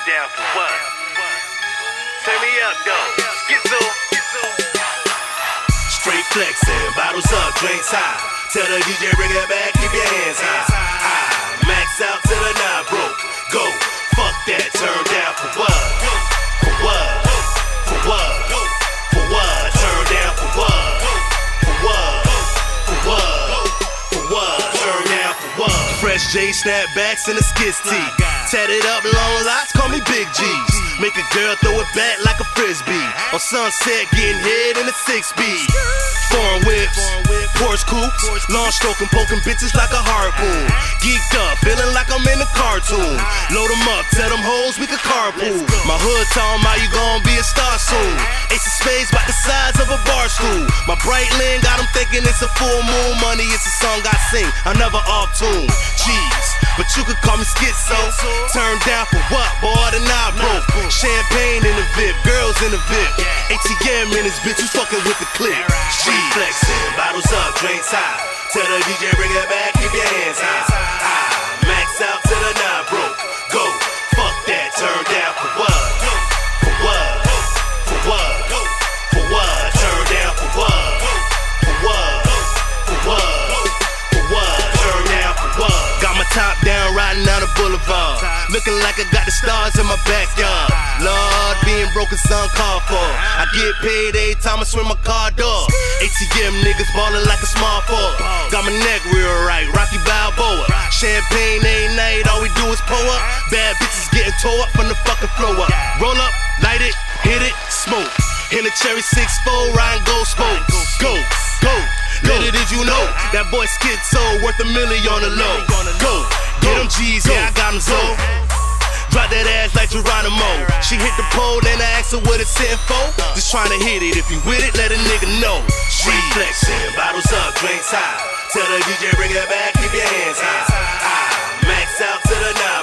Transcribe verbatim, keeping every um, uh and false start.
down for what? Turn me up, though. Schizo. Straight flexing, bottles up, drinks high. Tell the D J bring it back, keep your hands high. I max out to the nine broke. Go, fuck that, turn down for what? For what? For what? For what? Turn down for what? For what? For what? For what? Turn down for what? Fresh J snapbacks and a skis tee. Tatted up long locks, call me Big G's. Make a girl throw it back like a frisbee. On Sunset, getting head in a six speed. Foreign whips, Porsche coupes, long stroking, poking bitches like a harpoon. Geeked up, feeling like I'm in a cartoon. Load them up, tell them hoes we could carpool. My hood talking about you gon' be a star soon. Ace of spades by the size of a bar stool. My bright lane got them thinking it's a full moon. Money, it's a song I sing, I never off tune. Jeez, but you could call me schizo. Turn down for what, boy, the knob broke. Champagne in the V I P, girls in the V I P. A T M in this bitch, you fucking with the clip. Street flexing, bottles up, drinks high. Tell the D J bring it back, keep your hands high. I max out to the nine broke. Go, fuck that, turn down for what? For what? For what? For what? Turn down for what? For what? For what? For what? Turn down for what? Got my top down, riding down the boulevard. Looking like I got the stars in my backyard. Lord, being broke is uncalled for. I get paid every time I swim my car door. A T M niggas ballin' like a small forward. Got my neck real right, Rocky Balboa. Champagne every night, all we do is pour up. Bad bitches getting tore up from the fucking floor up. Roll up, light it, hit it, smoke. In a cherry six four, riding gold spokes. Go, go, little did you know that boy Schizo worth a million on the low. Go, get them G's, yeah, I got them so. Drop that ass like Geronimo. She hit the pole, then I asked her what it's sitting for. Just tryna hit it, if you with it, let a nigga know. Street flexing, bottles up, drinks high. Tell the D J bring it back, keep your hands high. I max out to the nine.